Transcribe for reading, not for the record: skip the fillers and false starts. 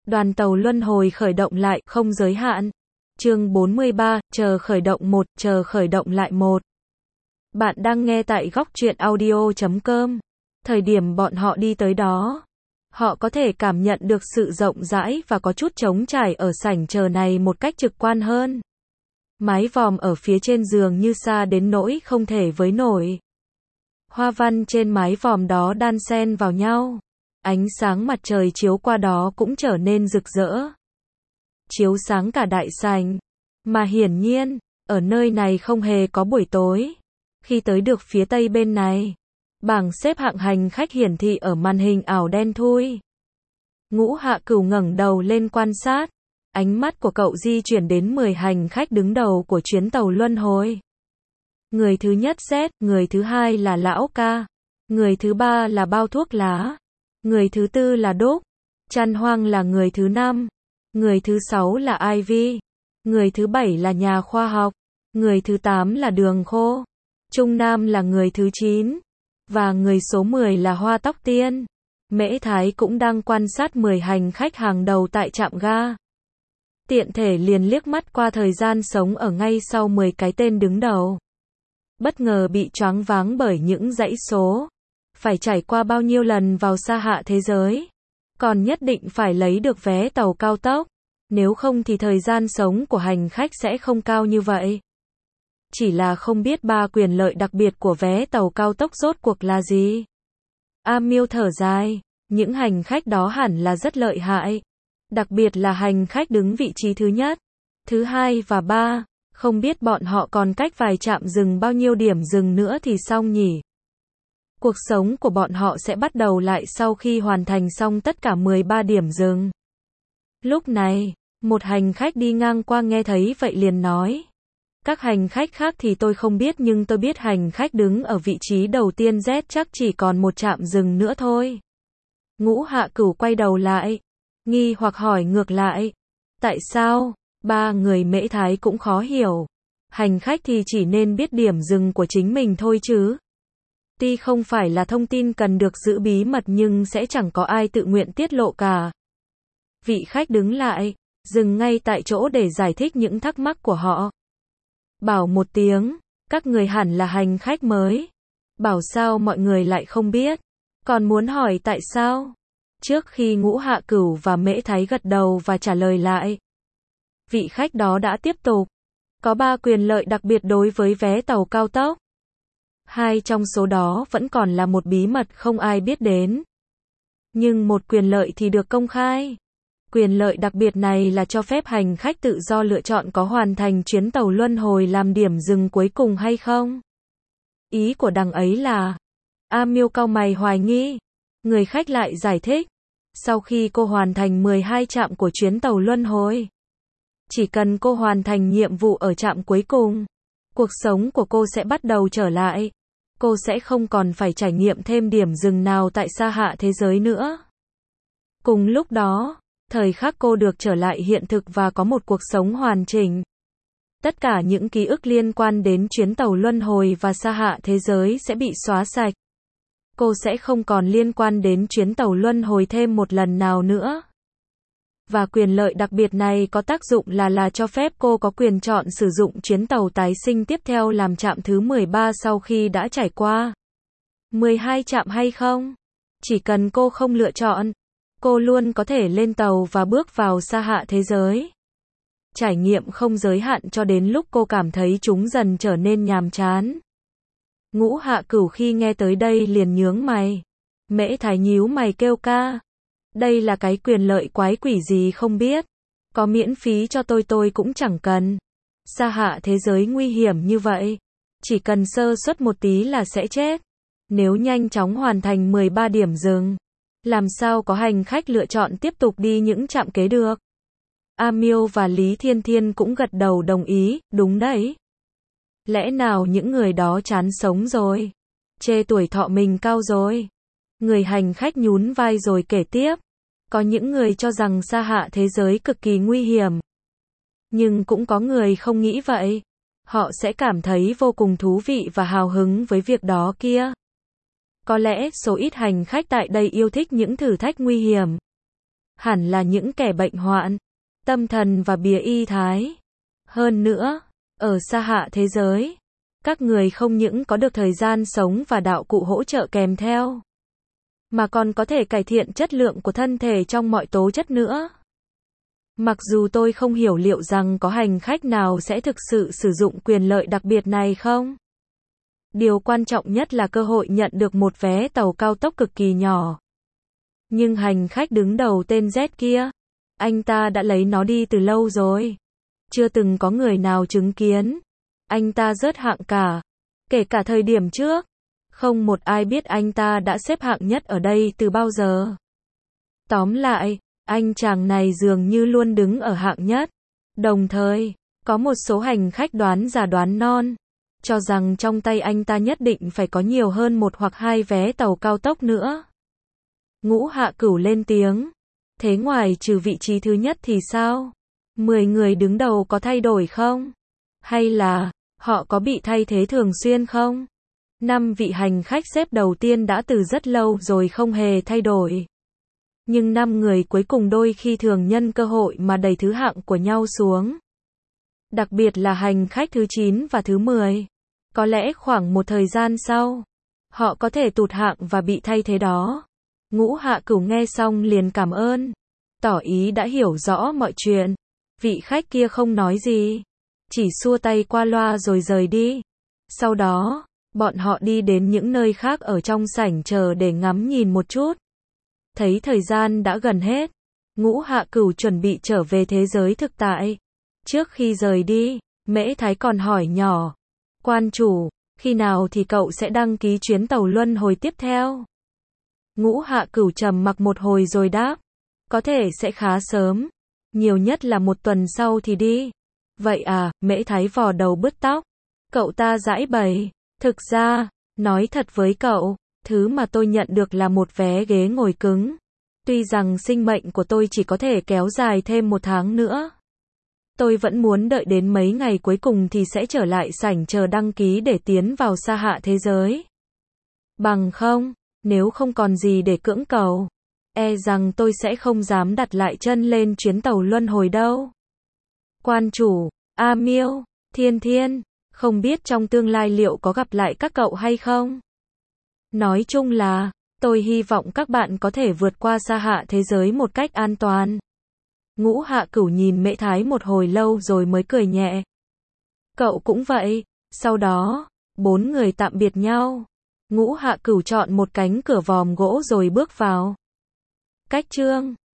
Đoàn tàu luân hồi khởi động lại, không giới hạn. Chương 43, chờ khởi động 1, chờ khởi động lại 1. Bạn đang nghe tại góc truyện audio.com. Thời điểm bọn họ đi tới đó, họ có thể cảm nhận được sự rộng rãi và có chút trống trải ở sảnh chờ này một cách trực quan hơn. Mái vòm ở phía trên giường như xa đến nỗi không thể với nổi. Hoa văn trên mái vòm đó đan xen vào nhau. Ánh sáng mặt trời chiếu qua đó cũng trở nên rực rỡ. Chiếu sáng cả đại sảnh. Mà hiển nhiên, ở nơi này không hề có buổi tối. Khi tới được phía tây bên này, bảng xếp hạng hành khách hiển thị ở màn hình ảo đen thui. Ngũ Hạ Cửu ngẩng đầu lên quan sát. Ánh mắt của cậu di chuyển đến 10 hành khách đứng đầu của chuyến tàu luân hồi. Người thứ nhất Z, người thứ hai là Lão Ca, người thứ ba là Bao Thuốc Lá, người thứ tư là Đúc, Chăn Hoang là người thứ năm, người thứ sáu là Ivy, người thứ bảy là Nhà Khoa Học, người thứ 8 là Đường Khô, Trung Nam là người thứ 9, và người số 10 là Hoa Tóc Tiên. Mễ Thái cũng đang quan sát 10 hành khách hàng đầu tại trạm ga. Tiện thể liền liếc mắt qua thời gian sống ở ngay sau 10 cái tên đứng đầu. Bất ngờ bị choáng váng bởi những dãy số. Phải trải qua bao nhiêu lần vào xa hạ thế giới. Còn nhất định phải lấy được vé tàu cao tốc. Nếu không thì thời gian sống của hành khách sẽ không cao như vậy. Chỉ là không biết ba quyền lợi đặc biệt của vé tàu cao tốc rốt cuộc là gì. A Miêu thở dài. Những hành khách đó hẳn là rất lợi hại. Đặc biệt là hành khách đứng vị trí thứ nhất, thứ hai và ba. Không biết bọn họ còn cách vài trạm dừng bao nhiêu điểm dừng nữa thì xong nhỉ. Cuộc sống của bọn họ sẽ bắt đầu lại sau khi hoàn thành xong tất cả 13 điểm dừng. Lúc này, một hành khách đi ngang qua nghe thấy vậy liền nói. Các hành khách khác thì tôi không biết nhưng tôi biết hành khách đứng ở vị trí đầu tiên Z chắc chỉ còn một trạm dừng nữa thôi. Ngũ Hạ Cửu quay đầu lại, nghi hoặc hỏi ngược lại. Tại sao? Ba người Mễ Thái cũng khó hiểu. Hành khách thì chỉ nên biết điểm dừng của chính mình thôi chứ. Tuy không phải là thông tin cần được giữ bí mật nhưng sẽ chẳng có ai tự nguyện tiết lộ cả. Vị khách đứng lại, dừng ngay tại chỗ để giải thích những thắc mắc của họ. Bảo một tiếng, các người hẳn là hành khách mới. Bảo sao mọi người lại không biết. Còn muốn hỏi tại sao? Trước khi Ngũ Hạ Cửu và Mễ Thái gật đầu và trả lời lại. Vị khách đó đã tiếp tục. Có 3 quyền lợi đặc biệt đối với vé tàu cao tốc. 2 trong số đó vẫn còn là một bí mật không ai biết đến. Nhưng một quyền lợi thì được công khai. Quyền lợi đặc biệt này là cho phép hành khách tự do lựa chọn có hoàn thành chuyến tàu luân hồi làm điểm dừng cuối cùng hay không. Ý của đằng ấy là, A Miêu cau mày hoài nghi. Người khách lại giải thích. Sau khi cô hoàn thành 12 trạm của chuyến tàu luân hồi, chỉ cần cô hoàn thành nhiệm vụ ở trạm cuối cùng, cuộc sống của cô sẽ bắt đầu trở lại. Cô sẽ không còn phải trải nghiệm thêm điểm dừng nào tại xa hạ thế giới nữa. Cùng lúc đó, thời khắc cô được trở lại hiện thực và có một cuộc sống hoàn chỉnh. Tất cả những ký ức liên quan đến chuyến tàu luân hồi và xa hạ thế giới sẽ bị xóa sạch. Cô sẽ không còn liên quan đến chuyến tàu luân hồi thêm một lần nào nữa. Và quyền lợi đặc biệt này có tác dụng là cho phép cô có quyền chọn sử dụng chuyến tàu tái sinh tiếp theo làm trạm thứ 13 sau khi đã trải qua 12 trạm hay không. Chỉ cần cô không lựa chọn, cô luôn có thể lên tàu và bước vào xa hạ thế giới. Trải nghiệm không giới hạn cho đến lúc cô cảm thấy chúng dần trở nên nhàm chán. Ngũ Hạ Cửu khi nghe tới đây liền nhướng mày. Mễ Thái nhíu mày kêu ca. Đây là cái quyền lợi quái quỷ gì không biết. Có miễn phí cho tôi cũng chẳng cần. Xa hạ thế giới nguy hiểm như vậy. Chỉ cần sơ suất một tí là sẽ chết. Nếu nhanh chóng hoàn thành 13 điểm dừng, làm sao có hành khách lựa chọn tiếp tục đi những trạm kế được. A Miêu và Lý Thiên Thiên cũng gật đầu đồng ý, đúng đấy. Lẽ nào những người đó chán sống rồi? Chê tuổi thọ mình cao rồi? Người hành khách nhún vai rồi kể tiếp. Có những người cho rằng xa hạ thế giới cực kỳ nguy hiểm. Nhưng cũng có người không nghĩ vậy. Họ sẽ cảm thấy vô cùng thú vị và hào hứng với việc đó kia. Có lẽ số ít hành khách tại đây yêu thích những thử thách nguy hiểm. hẳn là những kẻ bệnh hoạn, tâm thần và bìa y thái. Hơn nữa, ở xa hạ thế giới, các người không những có được thời gian sống và đạo cụ hỗ trợ kèm theo, mà còn có thể cải thiện chất lượng của thân thể trong mọi tố chất nữa. Mặc dù tôi không hiểu liệu rằng có hành khách nào sẽ thực sự sử dụng quyền lợi đặc biệt này không. Điều quan trọng nhất là cơ hội nhận được một vé tàu cao tốc cực kỳ nhỏ. Nhưng hành khách đứng đầu tên Z kia, anh ta đã lấy nó đi từ lâu rồi. Chưa từng có người nào chứng kiến. Anh ta rớt hạng cả. Kể cả thời điểm trước. Không một ai biết anh ta đã xếp hạng nhất ở đây từ bao giờ. Tóm lại, anh chàng này dường như luôn đứng ở hạng nhất. Đồng thời, có một số hành khách đoán già đoán non, cho rằng trong tay anh ta nhất định phải có nhiều hơn một hoặc hai vé tàu cao tốc nữa. Ngũ Hạ Cửu lên tiếng. Thế ngoài trừ vị trí thứ nhất thì sao? 10 người đứng đầu có thay đổi không? Hay là, họ có bị thay thế thường xuyên không? 5 vị hành khách xếp đầu tiên đã từ rất lâu rồi không hề thay đổi. Nhưng 5 người cuối cùng đôi khi thường nhân cơ hội mà đẩy thứ hạng của nhau xuống. Đặc biệt là hành khách thứ 9 và thứ 10. Có lẽ khoảng một thời gian sau, họ có thể tụt hạng và bị thay thế đó. Ngũ Hạ Cửu nghe xong liền cảm ơn, tỏ ý đã hiểu rõ mọi chuyện. Vị khách kia không nói gì, chỉ xua tay qua loa rồi rời đi. Sau đó, bọn họ đi đến những nơi khác ở trong sảnh chờ để ngắm nhìn một chút. Thấy thời gian đã gần hết, Ngũ Hạ Cửu chuẩn bị trở về thế giới thực tại. Trước khi rời đi, Mễ Thái còn hỏi nhỏ, quan chủ, khi nào thì cậu sẽ đăng ký chuyến tàu luân hồi tiếp theo? Ngũ Hạ Cửu trầm mặc một hồi rồi đáp, có thể sẽ khá sớm, nhiều nhất là một tuần sau thì đi. Vậy à, Mễ Thái vò đầu bứt tóc. Cậu ta giãi bày, thực ra, nói thật với cậu, thứ mà tôi nhận được là một vé ghế ngồi cứng. Tuy rằng sinh mệnh của tôi chỉ có thể kéo dài thêm 1 tháng nữa. Tôi vẫn muốn đợi đến mấy ngày cuối cùng thì sẽ trở lại sảnh chờ đăng ký để tiến vào xa hạ thế giới. Bằng không, nếu không còn gì để cưỡng cầu, e rằng tôi sẽ không dám đặt lại chân lên chuyến tàu luân hồi đâu. Quan chủ, A Miêu, Thiên Thiên, không biết trong tương lai liệu có gặp lại các cậu hay không? Nói chung là, tôi hy vọng các bạn có thể vượt qua xa hạ thế giới một cách an toàn. Ngũ Hạ Cửu nhìn Mễ Thái một hồi lâu rồi mới cười nhẹ. Cậu cũng vậy. Sau đó, 4 người tạm biệt nhau. Ngũ Hạ Cửu chọn một cánh cửa vòm gỗ rồi bước vào. Cách chương